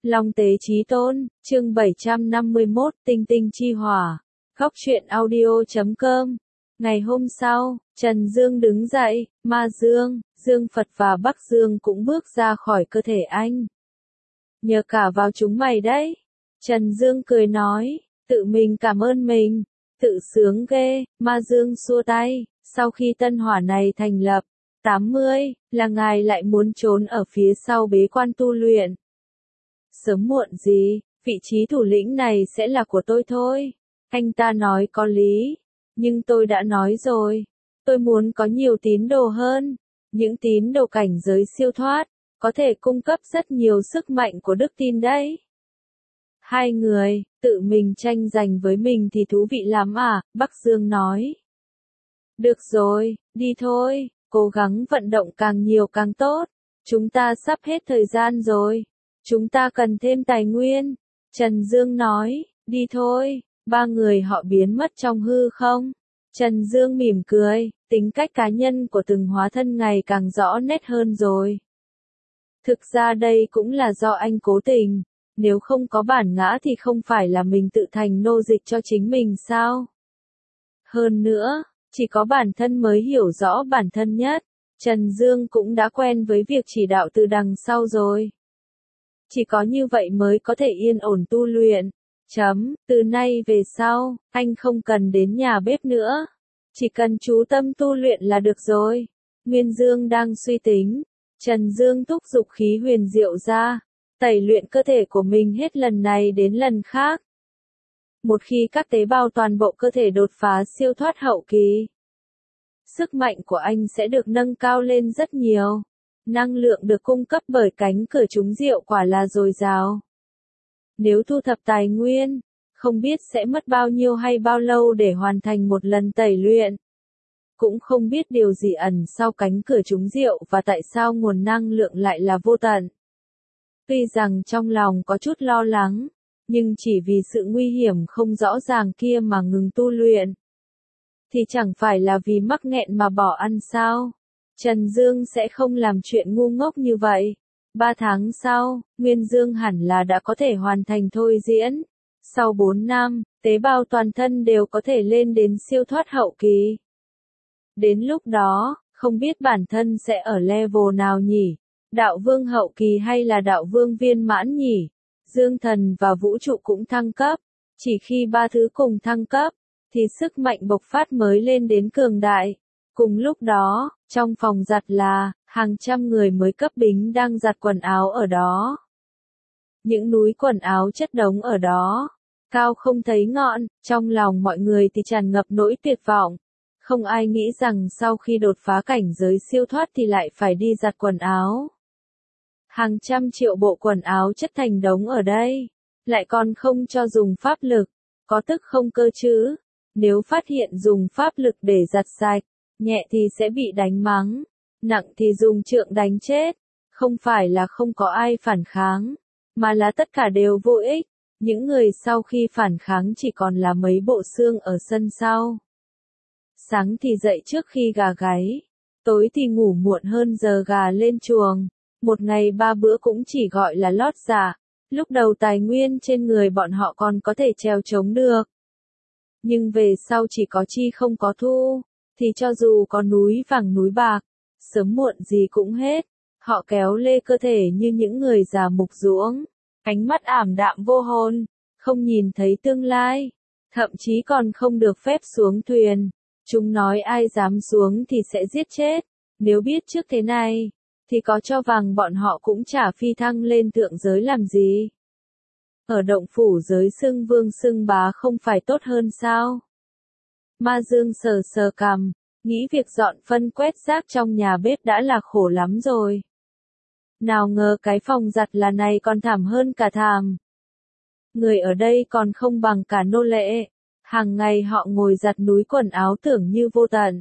Long tế chí tôn, chương 751, tinh tinh chi hỏa. Góc truyện audio.com. Ngày hôm sau, Trần Dương đứng dậy, Ma Dương, Dương Phật và Bắc Dương cũng bước ra khỏi cơ thể anh. Nhờ cả vào chúng mày đấy. Trần Dương cười nói, tự mình cảm ơn mình, tự sướng ghê. Ma Dương xua tay, sau khi tân hỏa này thành lập, 80, là ngài lại muốn trốn ở phía sau bế quan tu luyện. Sớm muộn gì, vị trí thủ lĩnh này sẽ là của tôi thôi. Anh ta nói có lý, nhưng tôi đã nói rồi, tôi muốn có nhiều tín đồ hơn. Những tín đồ cảnh giới siêu thoát, có thể cung cấp rất nhiều sức mạnh của đức tin đấy. Hai người, tự mình tranh giành với mình thì thú vị lắm à, Bắc Dương nói. Được rồi, đi thôi, cố gắng vận động càng nhiều càng tốt. Chúng ta sắp hết thời gian rồi. Chúng ta cần thêm tài nguyên. Trần Dương nói, đi thôi. Ba người họ biến mất trong hư không. Trần Dương mỉm cười, tính cách cá nhân của từng hóa thân ngày càng rõ nét hơn rồi. Thực ra đây cũng là do anh cố tình. Nếu không có bản ngã thì không phải là mình tự thành nô dịch cho chính mình sao? Hơn nữa, chỉ có bản thân mới hiểu rõ bản thân nhất. Trần Dương cũng đã quen với việc chỉ đạo từ đằng sau rồi. Chỉ có như vậy mới có thể yên ổn tu luyện. Từ nay về sau, anh không cần đến nhà bếp nữa. Chỉ cần chú tâm tu luyện là được rồi. Nguyên Dương đang suy tính. Trần Dương thúc giục khí huyền diệu ra. Tẩy luyện cơ thể của mình hết lần này đến lần khác. Một khi các tế bào toàn bộ cơ thể đột phá siêu thoát hậu kỳ, sức mạnh của anh sẽ được nâng cao lên rất nhiều. Năng lượng được cung cấp bởi cánh cửa trúng diệu quả là dồi dào. Nếu thu thập tài nguyên, không biết sẽ mất bao nhiêu hay bao lâu để hoàn thành một lần tẩy luyện. Cũng không biết điều gì ẩn sau cánh cửa trúng diệu và tại sao nguồn năng lượng lại là vô tận. Tuy rằng trong lòng có chút lo lắng, nhưng chỉ vì sự nguy hiểm không rõ ràng kia mà ngừng tu luyện, thì chẳng phải là vì mắc nghẹn mà bỏ ăn sao? Trần Dương sẽ không làm chuyện ngu ngốc như vậy. 3 tháng sau, Nguyên Dương hẳn là đã có thể hoàn thành thôi diễn. Sau 4 năm, tế bào toàn thân đều có thể lên đến siêu thoát hậu kỳ. Đến lúc đó, không biết bản thân sẽ ở level nào nhỉ? Đạo vương hậu kỳ hay là đạo vương viên mãn nhỉ? Dương thần và vũ trụ cũng thăng cấp. Chỉ khi ba thứ cùng thăng cấp, thì sức mạnh bộc phát mới lên đến cường đại. Cùng lúc đó, trong phòng giặt là, hàng trăm người mới cấp bính đang giặt quần áo ở đó. Những núi quần áo chất đống ở đó, cao không thấy ngọn, trong lòng mọi người thì tràn ngập nỗi tuyệt vọng. Không ai nghĩ rằng sau khi đột phá cảnh giới siêu thoát thì lại phải đi giặt quần áo. Hàng trăm triệu bộ quần áo chất thành đống ở đây, lại còn không cho dùng pháp lực, có tức không cơ chứ? Nếu phát hiện dùng pháp lực để giặt sạch, nhẹ thì sẽ bị đánh mắng, nặng thì dùng trượng đánh chết. Không phải là không có ai phản kháng, mà là tất cả đều vô ích. Những người sau khi phản kháng chỉ còn là mấy bộ xương ở sân sau. Sáng thì dậy trước khi gà gáy, tối thì ngủ muộn hơn giờ gà lên chuồng. Một ngày 3 bữa cũng chỉ gọi là lót dạ. Lúc đầu tài nguyên trên người bọn họ còn có thể trèo chống được. Nhưng về sau chỉ có chi không có thu, thì cho dù có núi vàng núi bạc, sớm muộn gì cũng hết. Họ kéo lê cơ thể như những người già mục ruỗng, ánh mắt ảm đạm vô hồn, không nhìn thấy tương lai, thậm chí còn không được phép xuống thuyền. Chúng nói ai dám xuống thì sẽ giết chết. Nếu biết trước thế này, thì có cho vàng bọn họ cũng chả phi thăng lên thượng giới làm gì. Ở động phủ giới xưng vương xưng bá không phải tốt hơn sao? Ma Dương sờ sờ cằm, nghĩ việc dọn phân quét rác trong nhà bếp đã là khổ lắm rồi. Nào ngờ cái phòng giặt là này còn thảm hơn cả thảm. Người ở đây còn không bằng cả nô lệ. Hàng ngày họ ngồi giặt núi quần áo tưởng như vô tận.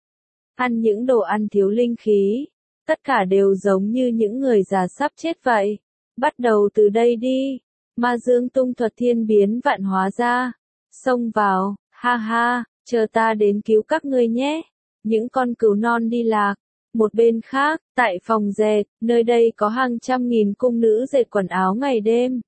Ăn những đồ ăn thiếu linh khí. Tất cả đều giống như những người già sắp chết vậy. Bắt đầu từ đây đi. Ma Dương tung thuật thiên biến vạn hóa ra. Xông vào, ha ha, chờ ta đến cứu các ngươi nhé. Những con cừu non đi lạc. Một bên khác, tại phòng dệt, nơi đây có hàng trăm nghìn cung nữ dệt quần áo ngày đêm.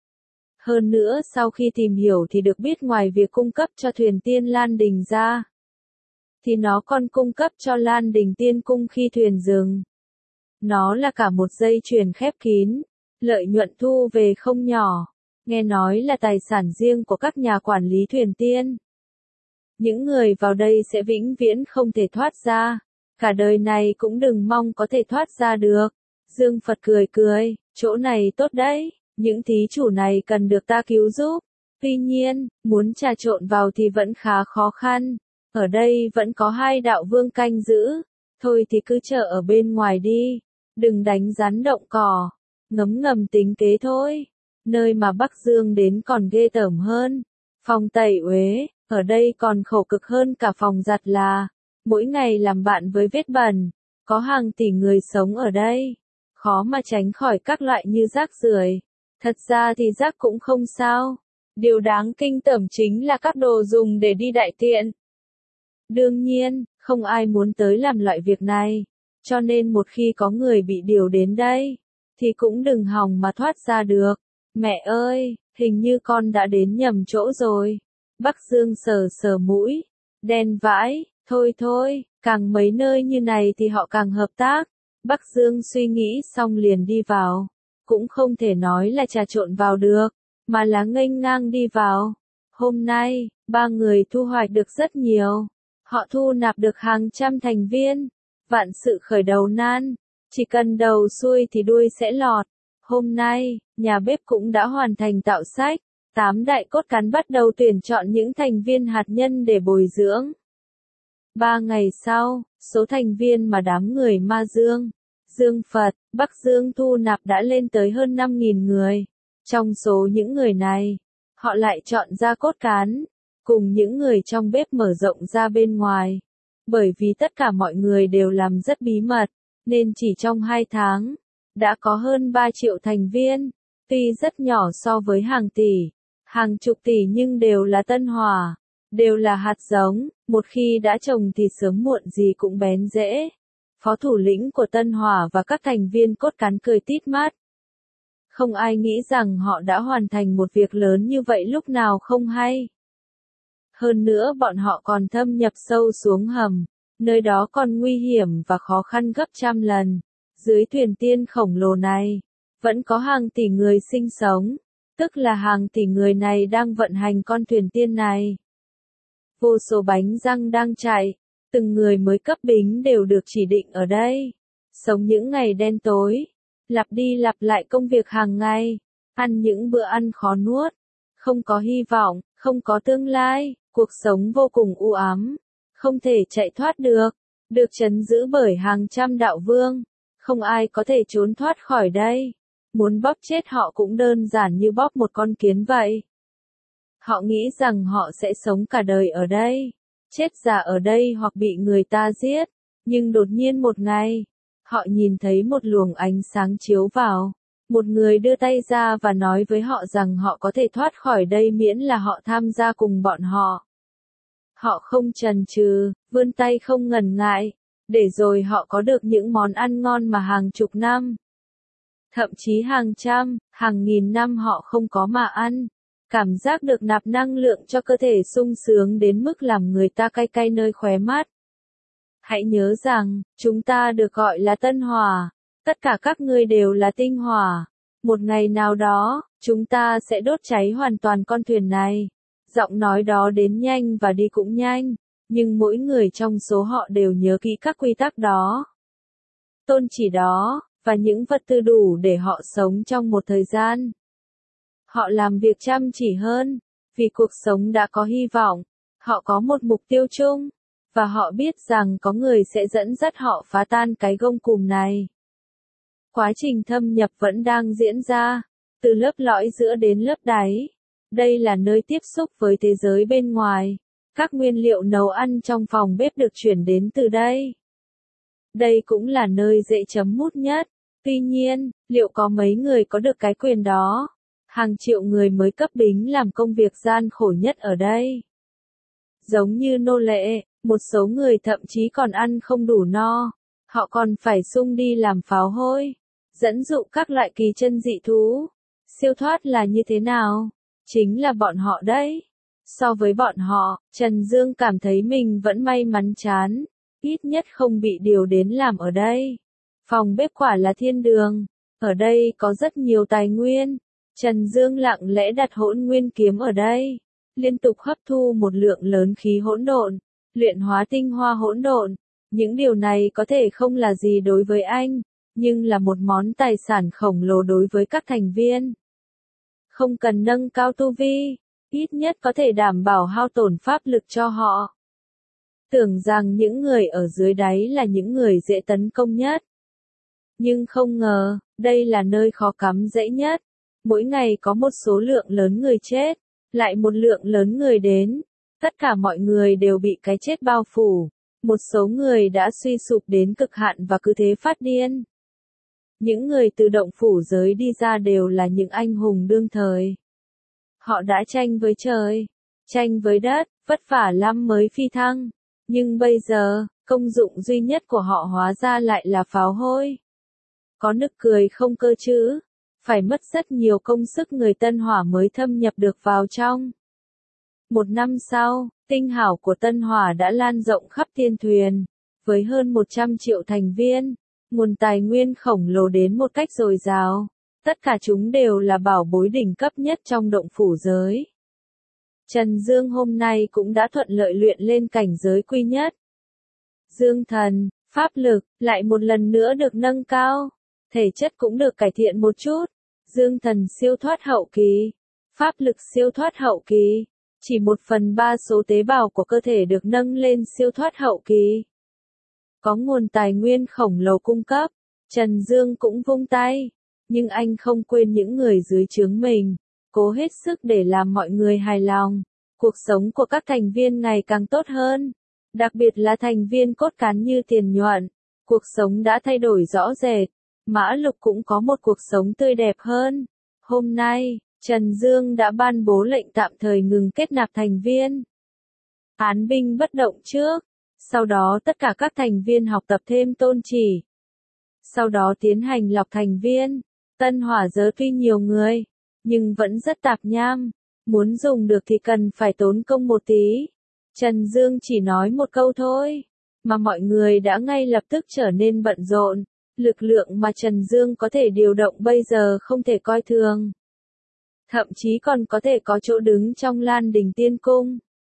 Hơn nữa sau khi tìm hiểu thì được biết ngoài việc cung cấp cho thuyền tiên Lan Đình ra, thì nó còn cung cấp cho Lan Đình Tiên Cung khi thuyền dừng. Nó là cả một dây chuyền khép kín, lợi nhuận thu về không nhỏ, nghe nói là tài sản riêng của các nhà quản lý thuyền tiên. Những người vào đây sẽ vĩnh viễn không thể thoát ra, cả đời này cũng đừng mong có thể thoát ra được. Dương Phật cười cười, chỗ này tốt đấy, những thí chủ này cần được ta cứu giúp. Tuy nhiên, muốn trà trộn vào thì vẫn khá khó khăn. Ở đây vẫn có 2 đạo vương canh giữ. Thôi thì cứ chờ ở bên ngoài đi. Đừng đánh rắn động cỏ. Ngấm ngầm tính kế thôi. Nơi mà Bắc Dương đến còn ghê tởm hơn. Phòng tẩy uế, ở đây còn khổ cực hơn cả phòng giặt là. Mỗi ngày làm bạn với vết bẩn. Có hàng tỷ người sống ở đây. Khó mà tránh khỏi các loại như rác rưởi. Thật ra thì rác cũng không sao. Điều đáng kinh tởm chính là các đồ dùng để đi đại tiện. Đương nhiên, không ai muốn tới làm loại việc này. Cho nên một khi có người bị điều đến đây, thì cũng đừng hòng mà thoát ra được. Mẹ ơi, hình như con đã đến nhầm chỗ rồi. Bắc Dương sờ sờ mũi. Đen vãi, thôi thôi, càng mấy nơi như này thì họ càng hợp tác. Bắc Dương suy nghĩ xong liền đi vào. Cũng không thể nói là trà trộn vào được, mà là nghênh ngang đi vào. Hôm nay, 3 người thu hoạch được rất nhiều. Họ thu nạp được hàng trăm thành viên. Vạn sự khởi đầu nan, chỉ cần đầu xuôi thì đuôi sẽ lọt. Hôm nay, nhà bếp cũng đã hoàn thành tạo sách. 8 đại cốt cán bắt đầu tuyển chọn những thành viên hạt nhân để bồi dưỡng. 3 ngày sau, số thành viên mà đám người Ma Dương, Dương Phật, Bắc Dương thu nạp đã lên tới hơn 5.000 người. Trong số những người này, họ lại chọn ra cốt cán, cùng những người trong bếp mở rộng ra bên ngoài. Bởi vì tất cả mọi người đều làm rất bí mật, nên chỉ trong 2 tháng, đã có hơn 3 triệu thành viên. Tuy rất nhỏ so với hàng tỷ, hàng chục tỷ nhưng đều là tân hỏa, đều là hạt giống, một khi đã trồng thì sớm muộn gì cũng bén rễ. Phó thủ lĩnh của Tân Hỏa và các thành viên cốt cán cười tít mắt. Không ai nghĩ rằng họ đã hoàn thành một việc lớn như vậy lúc nào không hay. Hơn nữa bọn họ còn thâm nhập sâu xuống hầm, nơi đó còn nguy hiểm và khó khăn gấp trăm lần. Dưới thuyền tiên khổng lồ này, vẫn có hàng tỷ người sinh sống, tức là hàng tỷ người này đang vận hành con thuyền tiên này. Vô số bánh răng đang chạy. Từng người mới cấp bính đều được chỉ định ở đây. Sống những ngày đen tối. Lặp đi lặp lại công việc hàng ngày. Ăn những bữa ăn khó nuốt. Không có hy vọng, không có tương lai. Cuộc sống vô cùng u ám. Không thể chạy thoát được. Được trấn giữ bởi hàng trăm đạo vương. Không ai có thể trốn thoát khỏi đây. Muốn bóp chết họ cũng đơn giản như bóp một con kiến vậy. Họ nghĩ rằng họ sẽ sống cả đời ở đây. Chết già ở đây hoặc bị người ta giết. Nhưng đột nhiên một ngày, họ nhìn thấy một luồng ánh sáng chiếu vào. Một người đưa tay ra và nói với họ rằng họ có thể thoát khỏi đây miễn là họ tham gia cùng bọn họ. Họ không chần chừ, vươn tay không ngần ngại, để rồi họ có được những món ăn ngon mà hàng chục năm, thậm chí hàng trăm, hàng nghìn năm họ không có mà ăn. Cảm giác được nạp năng lượng cho cơ thể sung sướng đến mức làm người ta cay cay nơi khóe mắt. Hãy nhớ rằng, chúng ta được gọi là tân hỏa. Tất cả các ngươi đều là tinh hỏa. Một ngày nào đó, chúng ta sẽ đốt cháy hoàn toàn con thuyền này. Giọng nói đó đến nhanh và đi cũng nhanh. Nhưng mỗi người trong số họ đều nhớ kỹ các quy tắc đó. Tôn chỉ đó, và những vật tư đủ để họ sống trong một thời gian. Họ làm việc chăm chỉ hơn, vì cuộc sống đã có hy vọng. Họ có một mục tiêu chung, và họ biết rằng có người sẽ dẫn dắt họ phá tan cái gông cùm này. Quá trình thâm nhập vẫn đang diễn ra, từ lớp lõi giữa đến lớp đáy. Đây là nơi tiếp xúc với thế giới bên ngoài. Các nguyên liệu nấu ăn trong phòng bếp được chuyển đến từ đây. Đây cũng là nơi dễ chấm mút nhất. Tuy nhiên, liệu có mấy người có được cái quyền đó? Hàng triệu người mới cấp bính làm công việc gian khổ nhất ở đây. Giống như nô lệ, một số người thậm chí còn ăn không đủ no. Họ còn phải sung đi làm pháo hôi, dẫn dụ các loại kỳ chân dị thú. Siêu thoát là như thế nào? Chính là bọn họ đấy. So với bọn họ, Trần Dương cảm thấy mình vẫn may mắn chán, ít nhất không bị điều đến làm ở đây. Phòng bếp quả là thiên đường, ở đây có rất nhiều tài nguyên. Trần Dương lặng lẽ đặt hỗn nguyên kiếm ở đây, liên tục hấp thu một lượng lớn khí hỗn độn, luyện hóa tinh hoa hỗn độn. Những điều này có thể không là gì đối với anh, nhưng là một món tài sản khổng lồ đối với các thành viên. Không cần nâng cao tu vi, ít nhất có thể đảm bảo hao tổn pháp lực cho họ. Tưởng rằng những người ở dưới đáy là những người dễ tấn công nhất. Nhưng không ngờ, đây là nơi khó cắm rễ nhất. Mỗi ngày có một số lượng lớn người chết, lại một lượng lớn người đến. Tất cả mọi người đều bị cái chết bao phủ. Một số người đã suy sụp đến cực hạn và cứ thế phát điên. Những người từ động phủ giới đi ra đều là những anh hùng đương thời. Họ đã tranh với trời, tranh với đất, vất vả lắm mới phi thăng. Nhưng bây giờ, công dụng duy nhất của họ hóa ra lại là pháo hôi. Có nực cười không cơ chứ? Phải mất rất nhiều công sức người Tân Hỏa mới thâm nhập được vào trong. Một năm sau, tinh hảo của Tân Hỏa đã lan rộng khắp thiên thuyền, với hơn 100 triệu thành viên, nguồn tài nguyên khổng lồ đến một cách dồi dào. Tất cả chúng đều là bảo bối đỉnh cấp nhất trong động phủ giới. Trần Dương hôm nay cũng đã thuận lợi luyện lên cảnh giới quy nhất. Dương thần, pháp lực, lại một lần nữa được nâng cao. Thể chất cũng được cải thiện một chút. Dương thần siêu thoát hậu kỳ. Pháp lực siêu thoát hậu kỳ. Chỉ 1/3 số tế bào của cơ thể được nâng lên siêu thoát hậu kỳ. Có nguồn tài nguyên khổng lồ cung cấp. Trần Dương cũng vung tay. Nhưng anh không quên những người dưới trướng mình. Cố hết sức để làm mọi người hài lòng. Cuộc sống của các thành viên ngày càng tốt hơn. Đặc biệt là thành viên cốt cán như Tiền Nhuận. Cuộc sống đã thay đổi rõ rệt. Mã Lục cũng có một cuộc sống tươi đẹp hơn. Hôm nay, Trần Dương đã ban bố lệnh tạm thời ngừng kết nạp thành viên. Án binh bất động trước. Sau đó tất cả các thành viên học tập thêm tôn chỉ. Sau đó tiến hành lọc thành viên. Tân Hỏa giới tuy nhiều người, nhưng vẫn rất tạp nham. Muốn dùng được thì cần phải tốn công một tí. Trần Dương chỉ nói một câu thôi, mà mọi người đã ngay lập tức trở nên bận rộn. Lực lượng mà Trần Dương có thể điều động bây giờ không thể coi thường. Thậm chí còn có thể có chỗ đứng trong Lan Đình Tiên Cung.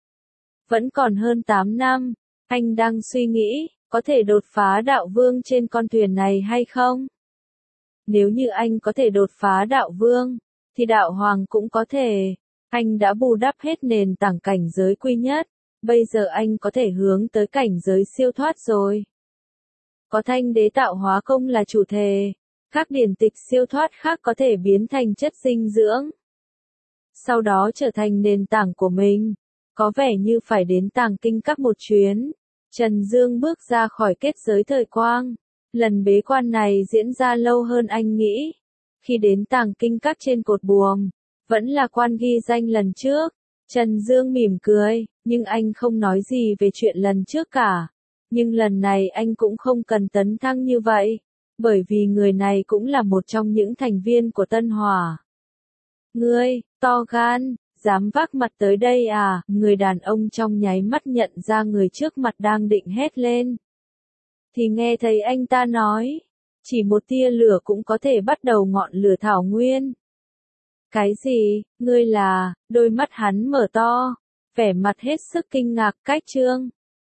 Vẫn còn hơn 8 năm, anh đang suy nghĩ, có thể đột phá đạo vương trên con thuyền này hay không? Nếu như anh có thể đột phá đạo vương, thì đạo hoàng cũng có thể. Anh đã bù đắp hết nền tảng cảnh giới quy nhất, bây giờ anh có thể hướng tới cảnh giới siêu thoát rồi. Có thanh đế tạo hóa công là chủ thể, các điển tịch siêu thoát khác có thể biến thành chất dinh dưỡng. Sau đó trở thành nền tảng của mình, có vẻ như phải đến Tàng Kinh Các một chuyến. Trần Dương bước ra khỏi kết giới thời quang. Lần bế quan này diễn ra lâu hơn anh nghĩ. Khi đến Tàng Kinh Các trên cột buồm, vẫn là quan ghi danh lần trước. Trần Dương mỉm cười, nhưng anh không nói gì về chuyện lần trước cả. Nhưng lần này anh cũng không cần tấn thăng như vậy, bởi vì người này cũng là một trong những thành viên của Tân Hỏa. Ngươi, to gan, dám vác mặt tới đây à? Người đàn ông trong nháy mắt nhận ra người trước mặt đang định hét lên. Thì nghe thấy anh ta nói, chỉ một tia lửa cũng có thể bắt đầu ngọn lửa thảo nguyên. Cái gì, ngươi là, đôi mắt hắn mở to, vẻ mặt hết sức kinh ngạc, Cách Trương,